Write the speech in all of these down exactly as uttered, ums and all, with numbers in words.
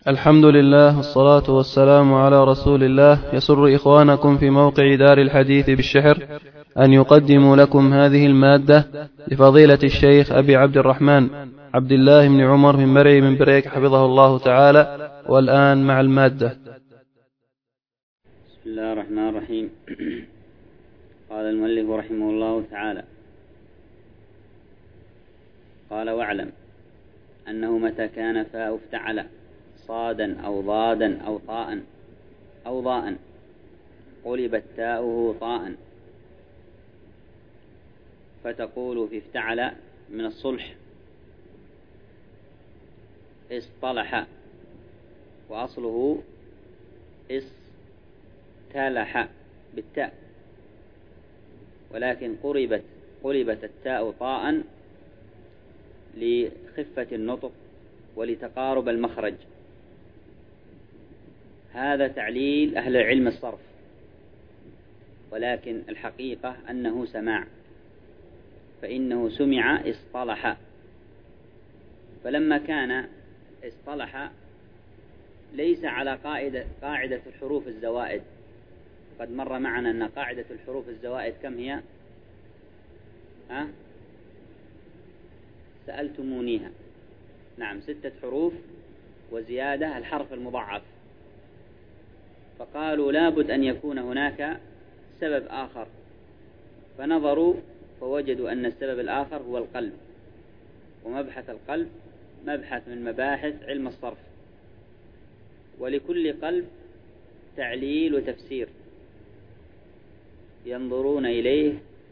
الحمد لله والصلاة والسلام على رسول الله. يسر إخوانكم في موقع دار الحديث بالشحر أن يقدموا لكم هذه المادة لفضيلة الشيخ أبي عبد الرحمن عبد الله بن عمر بن مرعي من بريك حفظه الله تعالى. والآن مع المادة. بسم الله الرحمن الرحيم. قال المؤلف رحمه الله تعالى: قال: واعلم أنه متى كان فاء افتعل صادا أو ضادا أو طاء أو ضاء قلبت تاؤه طاء، فتقول في افتعل من الصلح اصطلح، وأصله استلح بالتاء، ولكن قربت قلبت التاء طاء لخفة النطق ولتقارب المخرج. هذا تعليل أهل علم الصرف، ولكن الحقيقة أنه سماع، فإنه سمع اصطلح. فلما كان اصطلح ليس على قاعدة, قاعدة الحروف الزوائد. قد مر معنا أن قاعدة الحروف الزوائد كم هي؟ ها؟ سألتمونيها. نعم، ستة حروف وزيادة الحرف المضاعف. فقالوا لابد أن يكون هناك سبب آخر، فنظروا فوجدوا أن السبب الآخر هو القلب، ومبحث القلب مبحث من مباحث علم الصرف، ولكل قلب تعليل وتفسير ينظرون إليه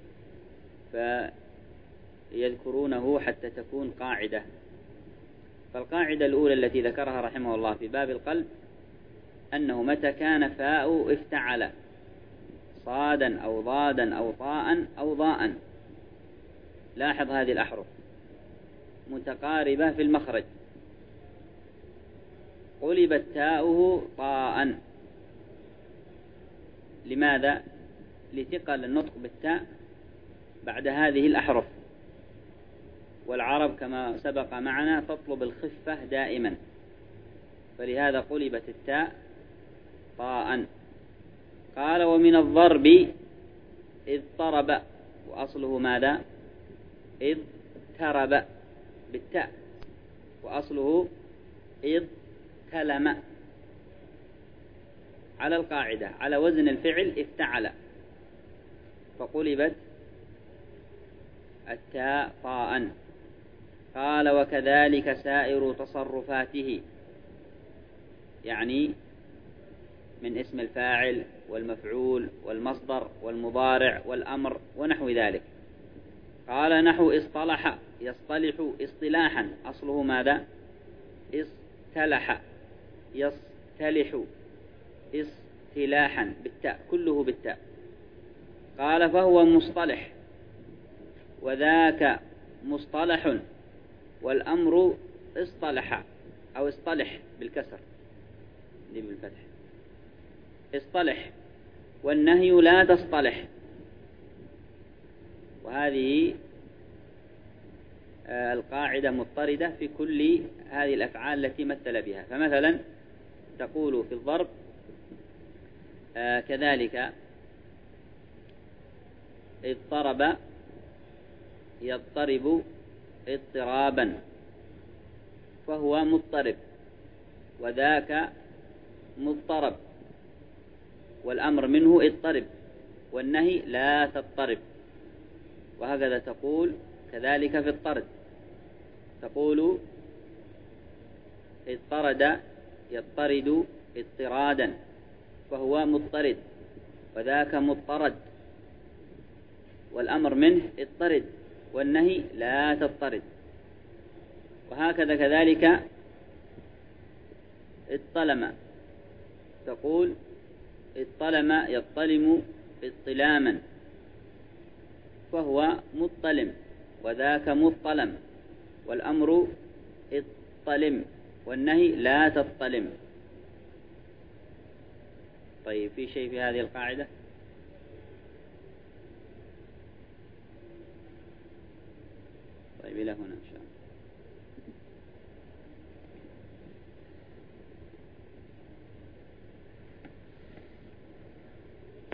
فيذكرونه حتى تكون قاعدة. فالقاعدة الأولى التي ذكرها رحمه الله في باب القلب أنه متى كان فاء افتعل صادا أو ضادا أو طاء أو ضاء، لاحظ هذه الأحرف متقاربة في المخرج، قلبت تاؤه طاء. لماذا؟ لثقل النطق بالتاء بعد هذه الأحرف، والعرب كما سبق معنا تطلب الخفة دائما، فلهذا قلبت التاء طاء. قال: ومن الضرب إذ طرب، وأصله ماذا؟ إذ ترب بالتاء، وأصله إذ تلم، على القاعدة على وزن الفعل افتعل، فقلبت التاء طاء. قال: وكذلك سائر تصرفاته، يعني من اسم الفاعل والمفعول والمصدر والمضارع والأمر ونحو ذلك. قال: نحو اصطلح يصطلح اصطلاحا، أصله ماذا؟ اصطلح يصطلح اصطلاحا بالتاء، كله بالتاء. قال: فهو مصطلح، وذاك مصطلح، والأمر اصطلح أو اصطلح بالكسر دي بالفتح، اصطلح، والنهي لا تصطلح. وهذه القاعدة مضطردة في كل هذه الأفعال التي مثل بها. فمثلا تقول في الضرب كذلك اضطرب يضطرب اضطرابا، فهو مضطرب، وذاك مضطرب، والأمر منه اضطرب، والنهي لا تضطرب. وهكذا تقول كذلك في الطرد، تقول اضطرد يضطرد اضطرادا، فهو مضطرد، وذاك مضطرد، والأمر منه اضطرد، والنهي لا تضطرد. وهكذا كذلك اضطلم، تقول اضطلم يضطلم اضطلاما، فهو مضطلم، وذاك مضطلم، والأمر اضطلم، والنهي لا تضطلم. طيب، في شيء في هذه القاعدة؟ طيب، إلى هنا.